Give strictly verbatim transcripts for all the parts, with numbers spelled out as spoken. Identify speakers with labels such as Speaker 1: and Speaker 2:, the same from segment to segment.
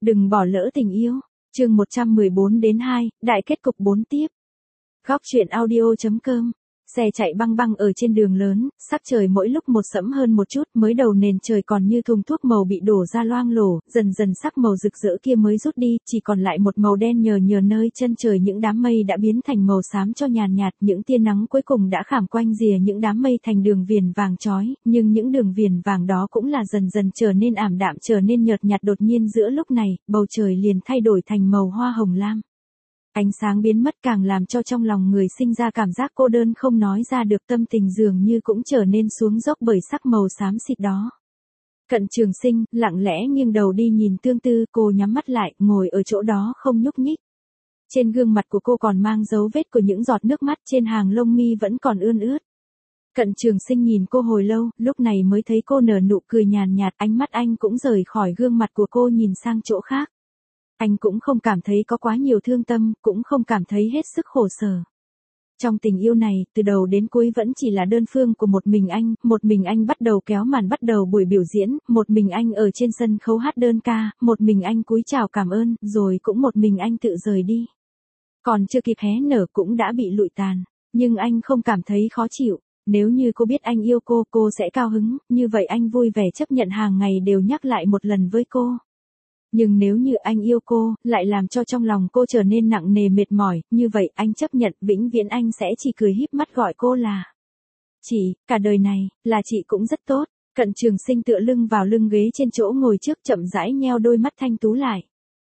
Speaker 1: Đừng bỏ lỡ tình yêu. Chương một trăm mười bốn đến hai, đại kết cục bốn tiếp. Góc truyện audio chấm com. Xe chạy băng băng ở trên đường lớn, sắc trời mỗi lúc một sẫm hơn một chút, mới đầu nền trời còn như thùng thuốc màu bị đổ ra loang lổ, dần dần sắc màu rực rỡ kia mới rút đi, chỉ còn lại một màu đen nhờ nhờ nơi chân trời, những đám mây đã biến thành màu xám cho nhàn nhạt, những tia nắng cuối cùng đã khảm quanh rìa những đám mây thành đường viền vàng chói, nhưng những đường viền vàng đó cũng là dần dần trở nên ảm đạm, trở nên nhợt nhạt. Đột nhiên giữa lúc này, bầu trời liền thay đổi thành màu hoa hồng lam. Ánh sáng biến mất càng làm cho trong lòng người sinh ra cảm giác cô đơn không nói ra được, tâm tình dường như cũng trở nên xuống dốc bởi sắc màu xám xịt đó. Cận Trường Sinh, lặng lẽ nghiêng đầu đi nhìn Tương Tư, cô nhắm mắt lại, ngồi ở chỗ đó không nhúc nhích. Trên gương mặt của cô còn mang dấu vết của những giọt nước mắt, trên hàng lông mi vẫn còn ươn ướt. Cận Trường Sinh nhìn cô hồi lâu, lúc này mới thấy cô nở nụ cười nhàn nhạt, ánh mắt anh cũng rời khỏi gương mặt của cô nhìn sang chỗ khác. Anh cũng không cảm thấy có quá nhiều thương tâm, cũng không cảm thấy hết sức khổ sở. Trong tình yêu này, từ đầu đến cuối vẫn chỉ là đơn phương của một mình anh, một mình anh bắt đầu kéo màn, bắt đầu buổi biểu diễn, một mình anh ở trên sân khấu hát đơn ca, một mình anh cúi chào cảm ơn, rồi cũng một mình anh tự rời đi. Còn chưa kịp hé nở cũng đã bị lụi tàn, nhưng anh không cảm thấy khó chịu. Nếu như cô biết anh yêu cô, cô sẽ cao hứng, như vậy anh vui vẻ chấp nhận hàng ngày đều nhắc lại một lần với cô. Nhưng nếu như anh yêu cô, lại làm cho trong lòng cô trở nên nặng nề mệt mỏi, như vậy anh chấp nhận, vĩnh viễn anh sẽ chỉ cười híp mắt gọi cô là chị, cả đời này, là chị cũng rất tốt. Cận Trường Sinh tựa lưng vào lưng ghế trên chỗ ngồi trước, chậm rãi nheo đôi mắt thanh tú lại.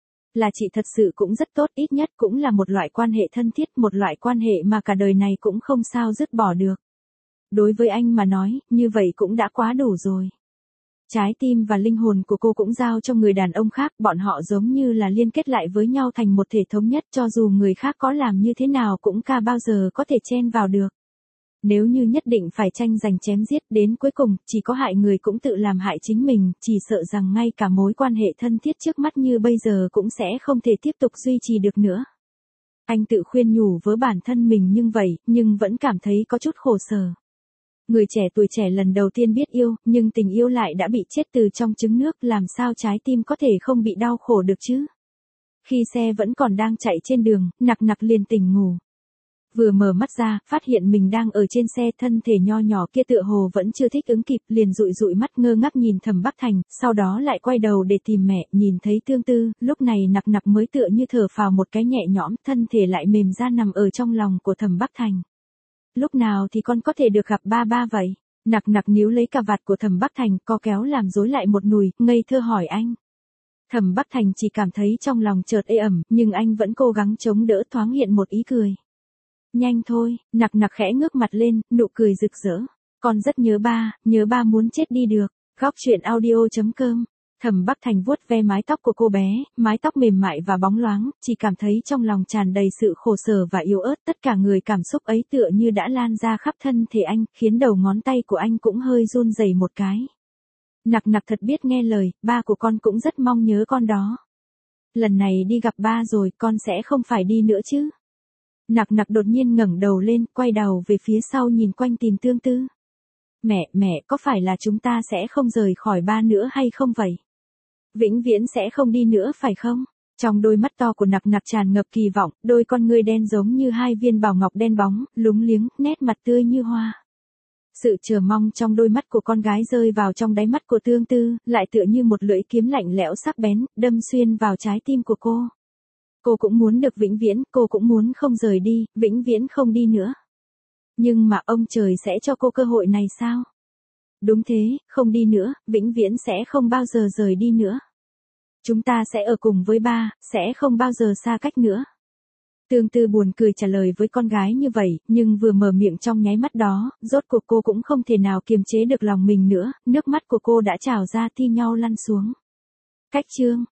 Speaker 1: Là chị thật sự cũng rất tốt, ít nhất cũng là một loại quan hệ thân thiết, một loại quan hệ mà cả đời này cũng không sao dứt bỏ được. Đối với anh mà nói, như vậy cũng đã quá đủ rồi. Trái tim và linh hồn của cô cũng giao cho người đàn ông khác, bọn họ giống như là liên kết lại với nhau thành một thể thống nhất, cho dù người khác có làm như thế nào cũng ca bao giờ có thể chen vào được. Nếu như nhất định phải tranh giành chém giết, đến cuối cùng, chỉ có hại người cũng tự làm hại chính mình, chỉ sợ rằng ngay cả mối quan hệ thân thiết trước mắt như bây giờ cũng sẽ không thể tiếp tục duy trì được nữa. Anh tự khuyên nhủ với bản thân mình nhưng vậy, nhưng vẫn cảm thấy có chút khổ sở. Người trẻ tuổi trẻ lần đầu tiên biết yêu, nhưng tình yêu lại đã bị chết từ trong trứng nước, làm sao trái tim có thể không bị đau khổ được chứ? Khi xe vẫn còn đang chạy trên đường, Nặc Nặc liền tỉnh ngủ. Vừa mở mắt ra, phát hiện mình đang ở trên xe, thân thể nho nhỏ kia tựa hồ vẫn chưa thích ứng kịp, liền dụi dụi mắt ngơ ngác nhìn Thẩm Bắc Thành, sau đó lại quay đầu để tìm mẹ, nhìn thấy Tương Tư, lúc này Nặc Nặc mới tựa như thở phào một cái nhẹ nhõm, thân thể lại mềm ra nằm ở trong lòng của Thẩm Bắc Thành. Lúc nào thì con có thể được gặp ba ba vậy? Nặc Nặc níu lấy cà vạt của Thẩm Bắc Thành, co kéo làm rối lại một nùi, ngây thơ hỏi anh. Thẩm Bắc Thành chỉ cảm thấy trong lòng chợt ê ẩm, nhưng anh vẫn cố gắng chống đỡ, thoáng hiện một ý cười. Nhanh thôi, Nặc Nặc khẽ ngước mặt lên, nụ cười rực rỡ. Con rất nhớ ba, nhớ ba muốn chết đi được. Góc truyện audio chấm com. Thẩm Bắc Thành vuốt ve mái tóc của cô bé, mái tóc mềm mại và bóng loáng, chỉ cảm thấy trong lòng tràn đầy sự khổ sở và yếu ớt, tất cả người cảm xúc ấy tựa như đã lan ra khắp thân thể anh, khiến đầu ngón tay của anh cũng hơi run rẩy một cái. Nặc Nặc thật biết nghe lời, ba của con cũng rất mong nhớ con đó. Lần này đi gặp ba rồi, con sẽ không phải đi nữa chứ? Nặc Nặc đột nhiên ngẩng đầu lên, quay đầu về phía sau nhìn quanh tìm Tương Tư. Mẹ, mẹ, có phải là chúng ta sẽ không rời khỏi ba nữa hay không vậy? Vĩnh viễn sẽ không đi nữa phải không? Trong đôi mắt to của Nặc Nặc tràn ngập kỳ vọng, đôi con ngươi đen giống như hai viên bảo ngọc đen bóng, lúng liếng, nét mặt tươi như hoa. Sự chờ mong trong đôi mắt của con gái rơi vào trong đáy mắt của Tương Tư, lại tựa như một lưỡi kiếm lạnh lẽo sắc bén, đâm xuyên vào trái tim của cô. Cô cũng muốn được vĩnh viễn, cô cũng muốn không rời đi, vĩnh viễn không đi nữa. Nhưng mà ông trời sẽ cho cô cơ hội này sao? Đúng thế, không đi nữa, vĩnh viễn sẽ không bao giờ rời đi nữa. Chúng ta sẽ ở cùng với ba, sẽ không bao giờ xa cách nữa. Tương Tư buồn cười trả lời với con gái như vậy, nhưng vừa mở miệng trong nháy mắt đó, rốt cuộc cô cũng không thể nào kiềm chế được lòng mình nữa, nước mắt của cô đã trào ra thi nhau lăn xuống. Cách chương,